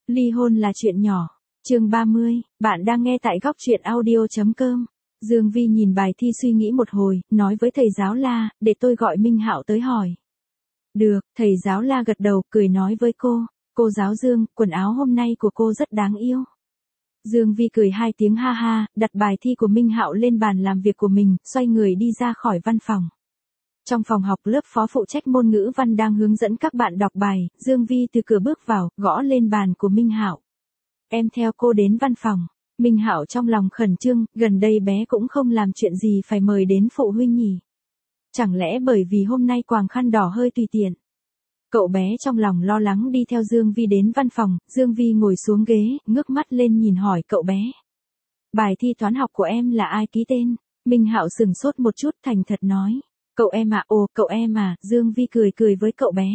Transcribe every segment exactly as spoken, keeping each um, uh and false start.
Ly hôn là chuyện nhỏ. Chương ba mươi, bạn đang nghe tại góc truyện audio chấm com. Dương Vi nhìn bài thi suy nghĩ một hồi, nói với thầy giáo La, để tôi gọi Minh Hạo tới hỏi. Được, thầy giáo La gật đầu, cười nói với cô, cô giáo Dương, quần áo hôm nay của cô rất đáng yêu. Dương Vi cười hai tiếng ha ha, đặt bài thi của Minh Hạo lên bàn làm việc của mình, xoay người đi ra khỏi văn phòng. Trong phòng học, lớp phó phụ trách môn ngữ văn đang hướng dẫn các bạn đọc bài, Dương Vi từ cửa bước vào, gõ lên bàn của Minh Hạo. Em theo cô đến văn phòng. Minh Hạo trong lòng khẩn trương, gần đây bé cũng không làm chuyện gì phải mời đến phụ huynh nhỉ. Chẳng lẽ bởi vì hôm nay quàng khăn đỏ hơi tùy tiện. Cậu bé trong lòng lo lắng đi theo Dương Vi đến văn phòng, Dương Vi ngồi xuống ghế, ngước mắt lên nhìn hỏi cậu bé. Bài thi toán học của em là ai ký tên? Minh Hạo sừng sốt một chút, thành thật nói. Cậu em à, ồ, cậu em à, Dương Vi cười cười với cậu bé.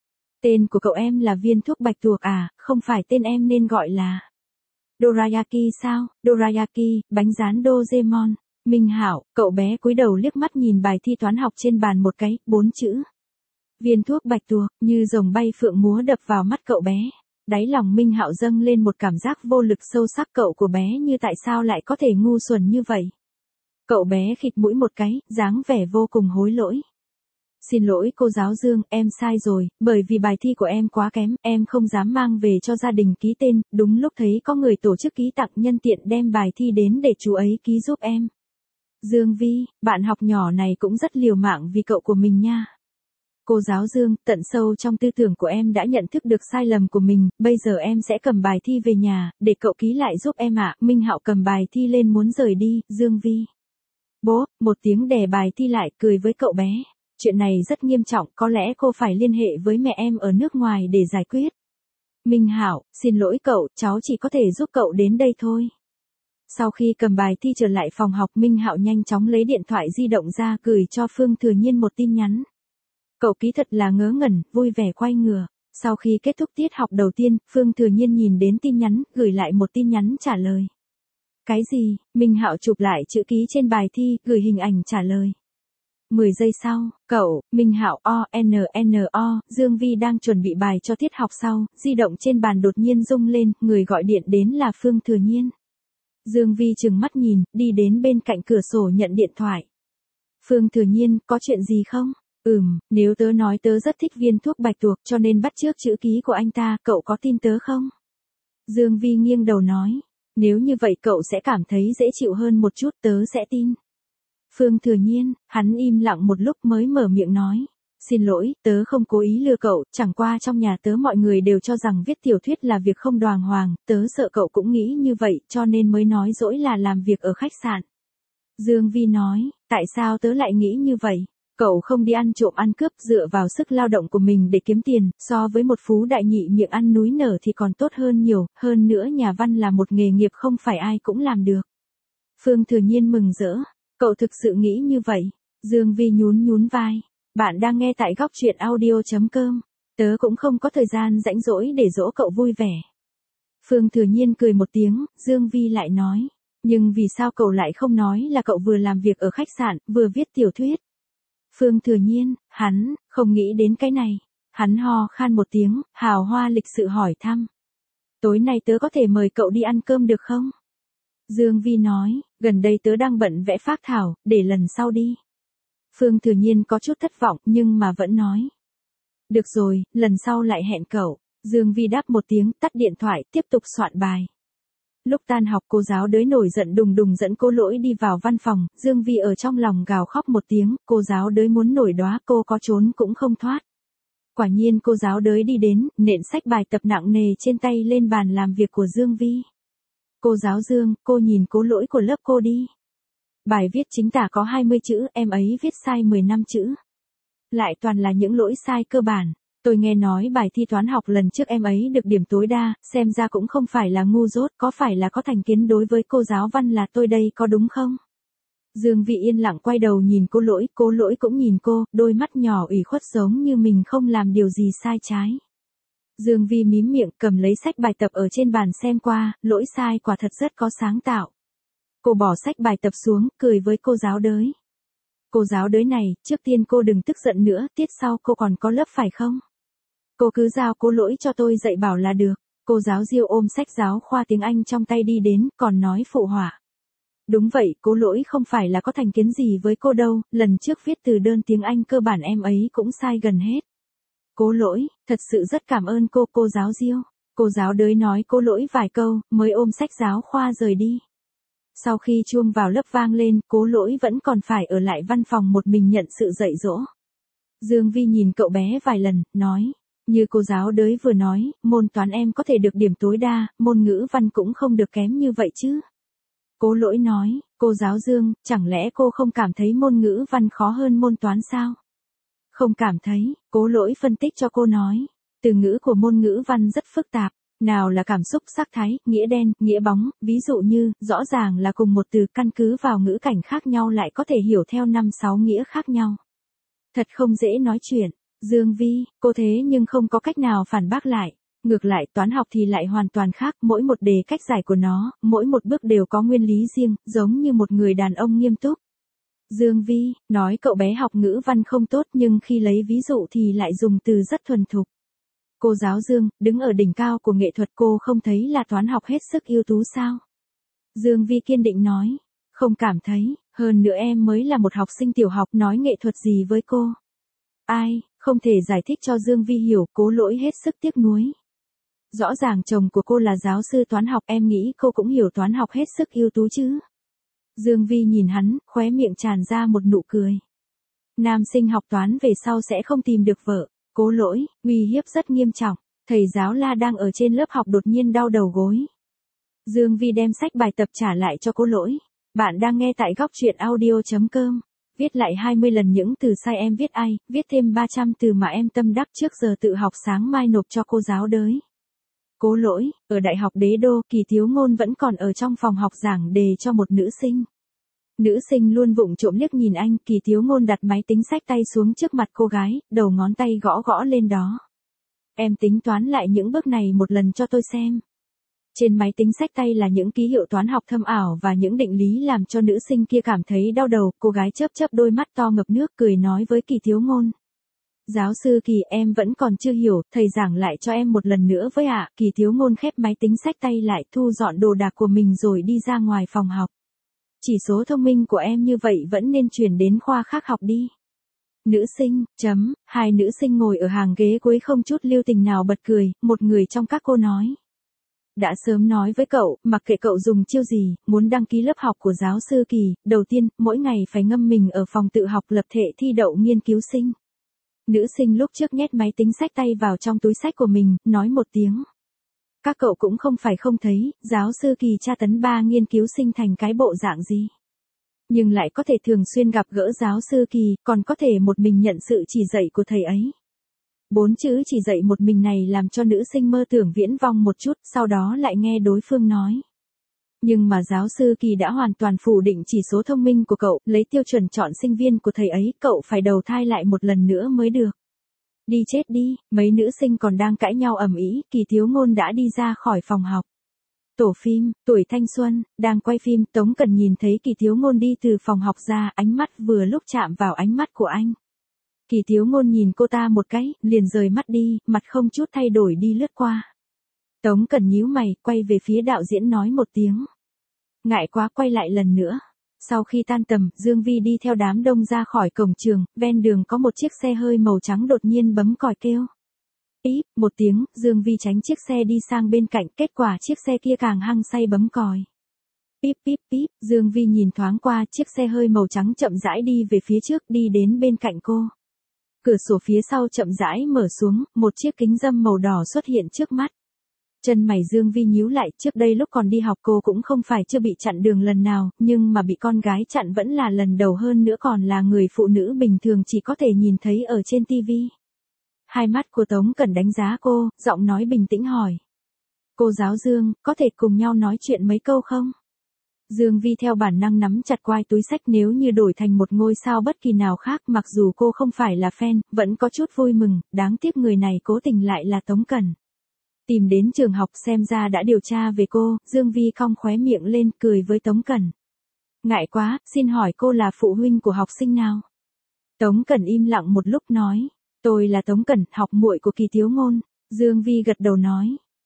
Tên của cậu em là viên thuốc bạch tuộc à, không phải tên em nên gọi là Dorayaki sao? Dorayaki, bánh rán Doraemon. Minh Hạo, cậu bé cúi đầu liếc mắt nhìn bài thi toán học trên bàn một cái, bốn chữ. Viên thuốc bạch tuộc, như rồng bay phượng múa đập vào mắt cậu bé. Đáy lòng Minh Hạo dâng lên một cảm giác vô lực sâu sắc, cậu của bé như tại sao lại có thể ngu xuẩn như vậy. Cậu bé khịt mũi một cái, dáng vẻ vô cùng hối lỗi. Xin lỗi cô giáo Dương, em sai rồi, bởi vì bài thi của em quá kém, em không dám mang về cho gia đình ký tên, đúng lúc thấy có người tổ chức ký tặng nhân tiện đem bài thi đến để chú ấy ký giúp em. Dương Vi, bạn học nhỏ này cũng rất liều mạng vì cậu của mình nha. Cô giáo Dương, tận sâu trong tư tưởng của em đã nhận thức được sai lầm của mình, bây giờ em sẽ cầm bài thi về nhà, để cậu ký lại giúp em ạ. Minh Hạo cầm bài thi lên muốn rời đi, Dương Vi. Bố, một tiếng đè bài thi lại, cười với cậu bé. Chuyện này rất nghiêm trọng, có lẽ cô phải liên hệ với mẹ em ở nước ngoài để giải quyết. Minh Hạo, xin lỗi cậu, cháu chỉ có thể giúp cậu đến đây thôi. Sau khi cầm bài thi trở lại phòng học, Minh Hạo nhanh chóng lấy điện thoại di động ra gửi cho Phương Thừa Nhiên một tin nhắn. Cậu ký thật là ngớ ngẩn, vui vẻ quay ngửa. Sau khi kết thúc tiết học đầu tiên, Phương Thừa Nhiên nhìn đến tin nhắn, gửi lại một tin nhắn trả lời. Cái gì? Minh Hạo chụp lại chữ ký trên bài thi, gửi hình ảnh trả lời. mười giây sau, cậu, Minh Hạo o n n o, Dương Vi đang chuẩn bị bài cho tiết học sau, di động trên bàn đột nhiên rung lên, người gọi điện đến là Phương Thừa Nhiên. Dương Vi trừng mắt nhìn, đi đến bên cạnh cửa sổ nhận điện thoại. Phương Thừa Nhiên, có chuyện gì không? Ừm, nếu tớ nói tớ rất thích viên thuốc bạch tuộc cho nên bắt chước chữ ký của anh ta, cậu có tin tớ không? Dương Vi nghiêng đầu nói, nếu như vậy cậu sẽ cảm thấy dễ chịu hơn một chút, tớ sẽ tin. Phương Thừa Nhiên, hắn im lặng một lúc mới mở miệng nói. Xin lỗi, tớ không cố ý lừa cậu, chẳng qua trong nhà tớ mọi người đều cho rằng viết tiểu thuyết là việc không đàng hoàng, tớ sợ cậu cũng nghĩ như vậy cho nên mới nói dỗi là làm việc ở khách sạn. Dương Vi nói, tại sao tớ lại nghĩ như vậy? Cậu không đi ăn trộm ăn cướp dựa vào sức lao động của mình để kiếm tiền, so với một phú đại nhị miệng ăn núi nở thì còn tốt hơn nhiều, hơn nữa nhà văn là một nghề nghiệp không phải ai cũng làm được. Phương Thừa Nhiên mừng rỡ. Cậu thực sự nghĩ như vậy? Dương Vi nhún nhún vai. Bạn đang nghe tại góc truyện audio chấm com. Tớ cũng không có thời gian rãnh rỗi để dỗ cậu vui vẻ. Phương Thừa Nhiên cười một tiếng, Dương Vi lại nói. Nhưng vì sao cậu lại không nói là cậu vừa làm việc ở khách sạn, vừa viết tiểu thuyết? Phương Thừa Nhiên, hắn, không nghĩ đến cái này. Hắn ho khan một tiếng, hào hoa lịch sự hỏi thăm. Tối nay tớ có thể mời cậu đi ăn cơm được không? Dương Vi nói, gần đây tớ đang bận vẽ phác thảo, để lần sau đi. Phương Thừa Nhiên có chút thất vọng nhưng mà vẫn nói. Được rồi, lần sau lại hẹn cậu. Dương Vi đáp một tiếng, tắt điện thoại, tiếp tục soạn bài. Lúc tan học cô giáo đới nổi giận đùng đùng dẫn cô Lỗi đi vào văn phòng, Dương Vi ở trong lòng gào khóc một tiếng, cô giáo đới muốn nổi đóa, cô có trốn cũng không thoát. Quả nhiên cô giáo đới đi đến, nện sách bài tập nặng nề trên tay lên bàn làm việc của Dương Vi. Cô giáo Dương, cô nhìn cô Lỗi của lớp cô đi. Bài viết chính tả có hai mươi chữ, em ấy viết sai mười lăm chữ. Lại toàn là những lỗi sai cơ bản. Tôi nghe nói bài thi toán học lần trước em ấy được điểm tối đa, xem ra cũng không phải là ngu dốt, có phải là có thành kiến đối với cô giáo văn là tôi đây có đúng không? Dương Vi yên lặng quay đầu nhìn cô Lỗi, cô Lỗi cũng nhìn cô, đôi mắt nhỏ ủy khuất giống như mình không làm điều gì sai trái. Dương Vi mím miệng, cầm lấy sách bài tập ở trên bàn xem qua, lỗi sai quả thật rất có sáng tạo. Cô bỏ sách bài tập xuống, cười với cô giáo đới. Cô giáo đới này, trước tiên cô đừng tức giận nữa, tiết sau cô còn có lớp phải không? Cô cứ giao cô Lỗi cho tôi dạy bảo là được. Cô giáo Diêu ôm sách giáo khoa tiếng Anh trong tay đi đến, còn nói phụ họa. Đúng vậy, Cố Lỗi không phải là có thành kiến gì với cô đâu, lần trước viết từ đơn tiếng Anh cơ bản em ấy cũng sai gần hết. Cố Lỗi, thật sự rất cảm ơn cô, cô giáo Diêu. Cô giáo đới nói Cố Lỗi vài câu, mới ôm sách giáo khoa rời đi. Sau khi chuông vào lớp vang lên, Cố Lỗi vẫn còn phải ở lại văn phòng một mình nhận sự dạy dỗ. Dương Vi nhìn cậu bé vài lần, nói, như cô giáo đới vừa nói, môn toán em có thể được điểm tối đa, môn ngữ văn cũng không được kém như vậy chứ. Cố Lỗi nói, cô giáo Dương, chẳng lẽ cô không cảm thấy môn ngữ văn khó hơn môn toán sao? Không cảm thấy, Cố Lỗi phân tích cho cô nói, từ ngữ của môn ngữ văn rất phức tạp. Nào là cảm xúc sắc thái, nghĩa đen, nghĩa bóng, ví dụ như, rõ ràng là cùng một từ căn cứ vào ngữ cảnh khác nhau lại có thể hiểu theo năm sáu nghĩa khác nhau. Thật không dễ nói chuyện. Dương Vi, cô thế nhưng không có cách nào phản bác lại. Ngược lại toán học thì lại hoàn toàn khác, mỗi một đề cách giải của nó, mỗi một bước đều có nguyên lý riêng, giống như một người đàn ông nghiêm túc. Dương Vi, nói cậu bé học ngữ văn không tốt nhưng khi lấy ví dụ thì lại dùng từ rất thuần thục. Cô giáo Dương, đứng ở đỉnh cao của nghệ thuật cô không thấy là toán học hết sức ưu tú sao? Dương Vi kiên định nói, không cảm thấy, hơn nữa em mới là một học sinh tiểu học nói nghệ thuật gì với cô. Ai, không thể giải thích cho Dương Vi hiểu, Cố Lỗi hết sức tiếc nuối. Rõ ràng chồng của cô là giáo sư toán học, em nghĩ cô cũng hiểu toán học hết sức ưu tú chứ. Dương Vi nhìn hắn, khóe miệng tràn ra một nụ cười. Nam sinh học toán về sau sẽ không tìm được vợ. Cố Lỗi, uy hiếp rất nghiêm trọng, thầy giáo La đang ở trên lớp học đột nhiên đau đầu gối. Dương Vi đem sách bài tập trả lại cho Cố Lỗi. Bạn đang nghe tại góc truyện audio chấm com. Viết lại hai mươi lần những từ sai em viết ai, viết thêm ba trăm từ mà em tâm đắc trước giờ tự học sáng mai nộp cho cô giáo đới. Cố Lỗi, ở Đại học Đế Đô, Kỳ Thiếu Ngôn vẫn còn ở trong phòng học giảng đề cho một nữ sinh. Nữ sinh luôn vụng trộm liếc nhìn anh, Kỳ Thiếu Ngôn đặt máy tính xách tay xuống trước mặt cô gái, đầu ngón tay gõ gõ lên đó. Em tính toán lại những bước này một lần cho tôi xem. Trên máy tính xách tay là những ký hiệu toán học thâm ảo và những định lý làm cho nữ sinh kia cảm thấy đau đầu, cô gái chớp chớp đôi mắt to ngập nước cười nói với Kỳ Thiếu Ngôn. Giáo sư Kỳ, em vẫn còn chưa hiểu, thầy giảng lại cho em một lần nữa với ạ. À. Kỳ Thiếu Ngôn khép máy tính xách tay lại, thu dọn đồ đạc của mình rồi đi ra ngoài phòng học. Chỉ số thông minh của em như vậy vẫn nên chuyển đến khoa khác học đi. Nữ sinh, chấm, hai nữ sinh ngồi ở hàng ghế cuối không chút lưu tình nào bật cười, một người trong các cô nói. Đã sớm nói với cậu, mặc kệ cậu dùng chiêu gì, muốn đăng ký lớp học của giáo sư Kỳ, đầu tiên, mỗi ngày phải ngâm mình ở phòng tự học lập thể thi đậu nghiên cứu sinh. Nữ sinh lúc trước nhét máy tính xách tay vào trong túi xách của mình, nói một tiếng. Các cậu cũng không phải không thấy, giáo sư Kỳ tra tấn ba nghiên cứu sinh thành cái bộ dạng gì. Nhưng lại có thể thường xuyên gặp gỡ giáo sư Kỳ, còn có thể một mình nhận sự chỉ dạy của thầy ấy. Bốn chữ chỉ dạy một mình này làm cho nữ sinh mơ tưởng viễn vong một chút, sau đó lại nghe đối phương nói. Nhưng mà giáo sư Kỳ đã hoàn toàn phủ định chỉ số thông minh của cậu, lấy tiêu chuẩn chọn sinh viên của thầy ấy, cậu phải đầu thai lại một lần nữa mới được. Đi chết đi, mấy nữ sinh còn đang cãi nhau ầm ĩ, Kỳ Thiếu Ngôn đã đi ra khỏi phòng học. Tổ phim, tuổi thanh xuân, đang quay phim, Tống Cần nhìn thấy Kỳ Thiếu Ngôn đi từ phòng học ra, ánh mắt vừa lúc chạm vào ánh mắt của anh. Kỳ Thiếu Ngôn nhìn cô ta một cái, liền rời mắt đi, mặt không chút thay đổi đi lướt qua. Tống Cần nhíu mày, quay về phía đạo diễn nói một tiếng. Ngại quá, quay lại lần nữa. Sau khi tan tầm, Dương Vi đi theo đám đông ra khỏi cổng trường, ven đường có một chiếc xe hơi màu trắng đột nhiên bấm còi kêu. Íp, một tiếng, Dương Vi tránh chiếc xe đi sang bên cạnh, kết quả chiếc xe kia càng hăng say bấm còi. Píp píp píp, Dương Vi nhìn thoáng qua, chiếc xe hơi màu trắng chậm rãi đi về phía trước, đi đến bên cạnh cô. Cửa sổ phía sau chậm rãi mở xuống, một chiếc kính râm màu đỏ xuất hiện trước mắt. Chân mày Dương Vi nhíu lại, trước đây lúc còn đi học cô cũng không phải chưa bị chặn đường lần nào, nhưng mà bị con gái chặn vẫn là lần đầu, hơn nữa còn là người phụ nữ bình thường chỉ có thể nhìn thấy ở trên tivi. Hai mắt của Tống Cẩn đánh giá cô, giọng nói bình tĩnh hỏi. Cô giáo Dương, có thể cùng nhau nói chuyện mấy câu không? Dương Vi theo bản năng nắm chặt quai túi xách, nếu như đổi thành một ngôi sao bất kỳ nào khác, mặc dù cô không phải là fan, vẫn có chút vui mừng, đáng tiếc người này cố tình lại là Tống Cẩn. Tìm đến trường học xem ra đã điều tra về cô, Dương Vi cong khóe miệng lên cười với Tống Cẩn. Ngại quá, xin hỏi cô là phụ huynh của học sinh nào? Tống Cẩn im lặng một lúc nói, tôi là Tống Cẩn, học muội của Kỳ Thiếu Ngôn. Dương Vi gật đầu nói,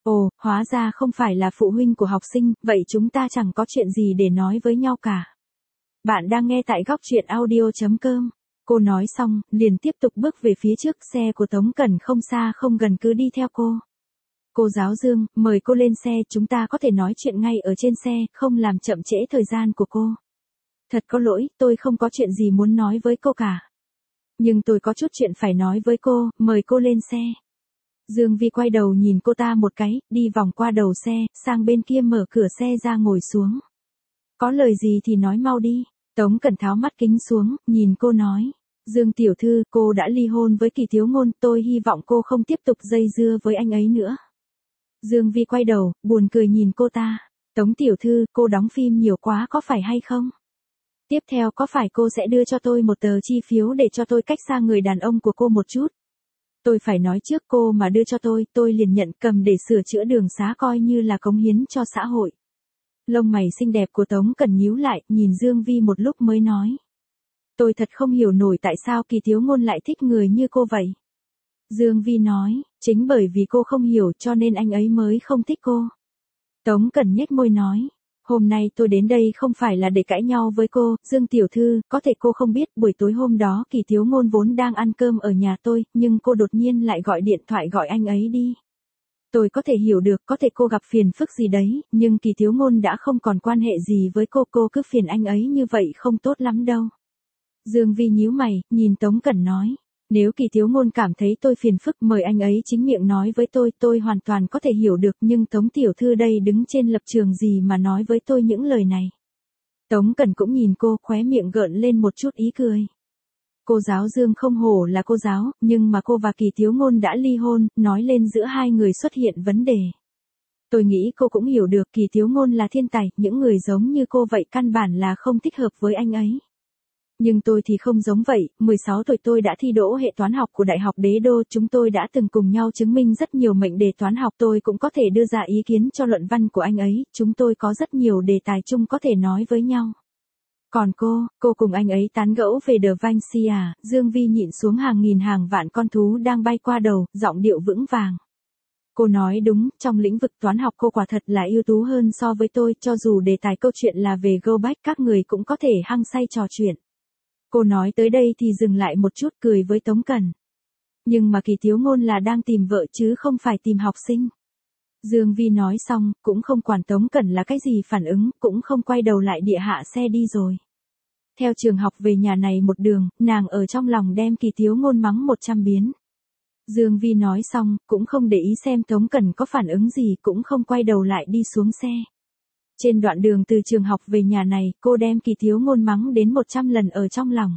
Ồ, hóa ra không phải là phụ huynh của học sinh, vậy chúng ta chẳng có chuyện gì để nói với nhau cả. Bạn đang nghe tại góc truyện audio.com. Cô nói xong, liền tiếp tục bước về phía trước, xe của Tống Cẩn không xa không gần cứ đi theo cô. Cô giáo Dương, mời cô lên xe, chúng ta có thể nói chuyện ngay ở trên xe, không làm chậm trễ thời gian của cô. Thật có lỗi, tôi không có chuyện gì muốn nói với cô cả. Nhưng tôi có chút chuyện phải nói với cô, mời cô lên xe. Dương Vi quay đầu nhìn cô ta một cái, đi vòng qua đầu xe, sang bên kia mở cửa xe ra ngồi xuống. Có lời gì thì nói mau đi. Tống Cẩn tháo mắt kính xuống, nhìn cô nói. Dương tiểu thư, cô đã ly hôn với Kỳ Thiếu Ngôn, tôi hy vọng cô không tiếp tục dây dưa với anh ấy nữa. Dương Vi quay đầu, buồn cười nhìn cô ta. Tống tiểu thư, cô đóng phim nhiều quá có phải hay không? Tiếp theo có phải cô sẽ đưa cho tôi một tờ chi phiếu để cho tôi cách xa người đàn ông của cô một chút? Tôi phải nói trước, cô mà đưa cho tôi, tôi liền nhận cầm để sửa chữa đường xá, coi như là cống hiến cho xã hội. Lông mày xinh đẹp của Tống Cẩn nhíu lại, nhìn Dương Vi một lúc mới nói. Tôi thật không hiểu nổi tại sao Kỳ Thiếu Ngôn lại thích người như cô vậy. Dương Vi nói, chính bởi vì cô không hiểu cho nên anh ấy mới không thích cô. Tống Cẩn nhếch môi nói. Hôm nay tôi đến đây không phải là để cãi nhau với cô, Dương tiểu thư, có thể cô không biết, buổi tối hôm đó Kỳ Thiếu Ngôn vốn đang ăn cơm ở nhà tôi, nhưng cô đột nhiên lại gọi điện thoại gọi anh ấy đi. Tôi có thể hiểu được, có thể cô gặp phiền phức gì đấy, nhưng Kỳ Thiếu Ngôn đã không còn quan hệ gì với cô, cô cứ phiền anh ấy như vậy không tốt lắm đâu. Dương Vi nhíu mày, nhìn Tống Cẩn nói. Nếu Kỳ Thiếu Ngôn cảm thấy tôi phiền phức, mời anh ấy chính miệng nói với tôi, tôi hoàn toàn có thể hiểu được, nhưng Tống tiểu thư đây đứng trên lập trường gì mà nói với tôi những lời này. Tống Cẩn cũng nhìn cô, khóe miệng gợn lên một chút ý cười. Cô giáo Dương không hổ là cô giáo, nhưng mà cô và Kỳ Thiếu Ngôn đã ly hôn, nói lên giữa hai người xuất hiện vấn đề. Tôi nghĩ cô cũng hiểu được, Kỳ Thiếu Ngôn là thiên tài, những người giống như cô vậy căn bản là không thích hợp với anh ấy. Nhưng tôi thì không giống vậy, mười sáu tuổi tôi đã thi đỗ hệ toán học của Đại học Đế Đô, chúng tôi đã từng cùng nhau chứng minh rất nhiều mệnh đề toán học, tôi cũng có thể đưa ra ý kiến cho luận văn của anh ấy, chúng tôi có rất nhiều đề tài chung có thể nói với nhau. Còn cô, cô cùng anh ấy tán gẫu về The Vinci à? Dương Vi nhịn xuống hàng nghìn hàng vạn con thú đang bay qua đầu, giọng điệu vững vàng. Cô nói đúng, trong lĩnh vực toán học cô quả thật là ưu tú hơn so với tôi, cho dù đề tài câu chuyện là về Go Back các người cũng có thể hăng say trò chuyện. Cô nói tới đây thì dừng lại một chút, cười với Tống Cẩn. Nhưng mà Kỳ Thiếu Ngôn là đang tìm vợ chứ không phải tìm học sinh. Dương Vi nói xong, cũng không quản Tống Cẩn là cái gì phản ứng, cũng không quay đầu lại địa hạ xe đi rồi. Theo trường học về nhà này một đường, nàng ở trong lòng đem Kỳ Thiếu Ngôn mắng một trăm biến. Dương Vi nói xong, cũng không để ý xem Tống Cẩn có phản ứng gì, cũng không quay đầu lại đi xuống xe. Trên đoạn đường từ trường học về nhà này, cô đem Kỳ Thiếu Ngôn mắng đến một trăm lần ở trong lòng.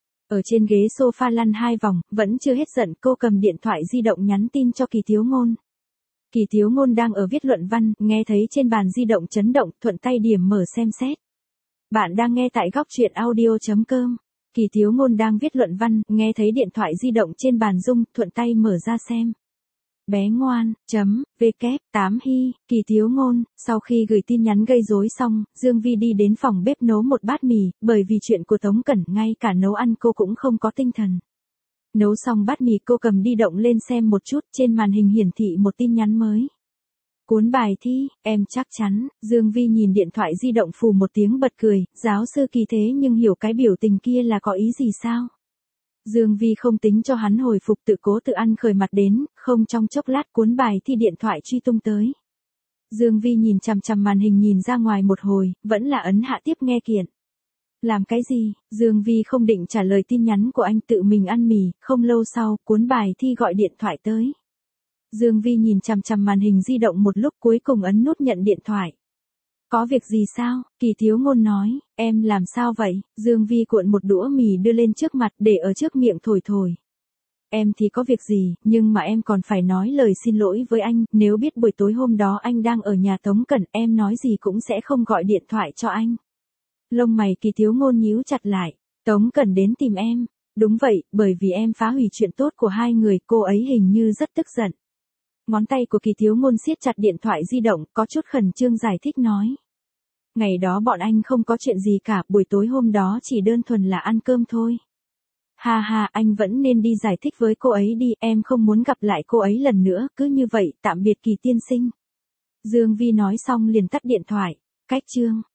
Ở trên ghế sofa lăn hai vòng, vẫn chưa hết giận, cô cầm điện thoại di động nhắn tin cho Kỳ Thiếu Ngôn. Kỳ Thiếu Ngôn đang ở viết luận văn, nghe thấy trên bàn di động chấn động, thuận tay điểm mở xem xét. Bạn đang nghe tại góc truyện audio.com. Kỳ Thiếu Ngôn đang viết luận văn, nghe thấy điện thoại di động trên bàn rung, thuận tay mở ra xem. Bé ngoan, chấm, vk, tám hy, Kỳ Thiếu Ngôn. Sau khi gửi tin nhắn gây rối xong, Dương Vi đi đến phòng bếp nấu một bát mì, bởi vì chuyện của Tống Cẩn, ngay cả nấu ăn cô cũng không có tinh thần. Nấu xong bát mì cô cầm đi động lên xem một chút, trên màn hình hiển thị một tin nhắn mới. Cuốn bài thi, em chắc chắn. Dương Vi nhìn điện thoại di động phù một tiếng bật cười, giáo sư Kỳ thế nhưng hiểu cái biểu tình kia là có ý gì sao? Dương Vi không tính cho hắn hồi phục, tự cố tự ăn khởi mặt đến, không trong chốc lát cuốn bài thi điện thoại truy tung tới. Dương Vi nhìn chằm chằm màn hình nhìn ra ngoài một hồi, vẫn là ấn hạ tiếp nghe kiện. Làm cái gì? Dương Vi không định trả lời tin nhắn của anh, tự mình ăn mì, không lâu sau, cuốn bài thi gọi điện thoại tới. Dương Vi nhìn chằm chằm màn hình di động một lúc, cuối cùng ấn nút nhận điện thoại. Có việc gì sao? Kỳ Thiếu Ngôn nói, em làm sao vậy? Dương Vi cuộn một đũa mì đưa lên trước mặt, để ở trước miệng thổi thổi. Em thì có việc gì, nhưng mà em còn phải nói lời xin lỗi với anh, nếu biết buổi tối hôm đó anh đang ở nhà Tống Cẩn, em nói gì cũng sẽ không gọi điện thoại cho anh. Lông mày Kỳ Thiếu Ngôn nhíu chặt lại, Tống Cẩn đến tìm em. Đúng vậy, bởi vì em phá hủy chuyện tốt của hai người, cô ấy hình như rất tức giận. Ngón tay của Kỳ Thiếu Ngôn siết chặt điện thoại di động, có chút khẩn trương giải thích nói. Ngày đó bọn anh không có chuyện gì cả, buổi tối hôm đó chỉ đơn thuần là ăn cơm thôi. Ha ha, anh vẫn nên đi giải thích với cô ấy đi, em không muốn gặp lại cô ấy lần nữa, cứ như vậy, tạm biệt Kỳ tiên sinh. Dương Vi nói xong liền tắt điện thoại. Cách chương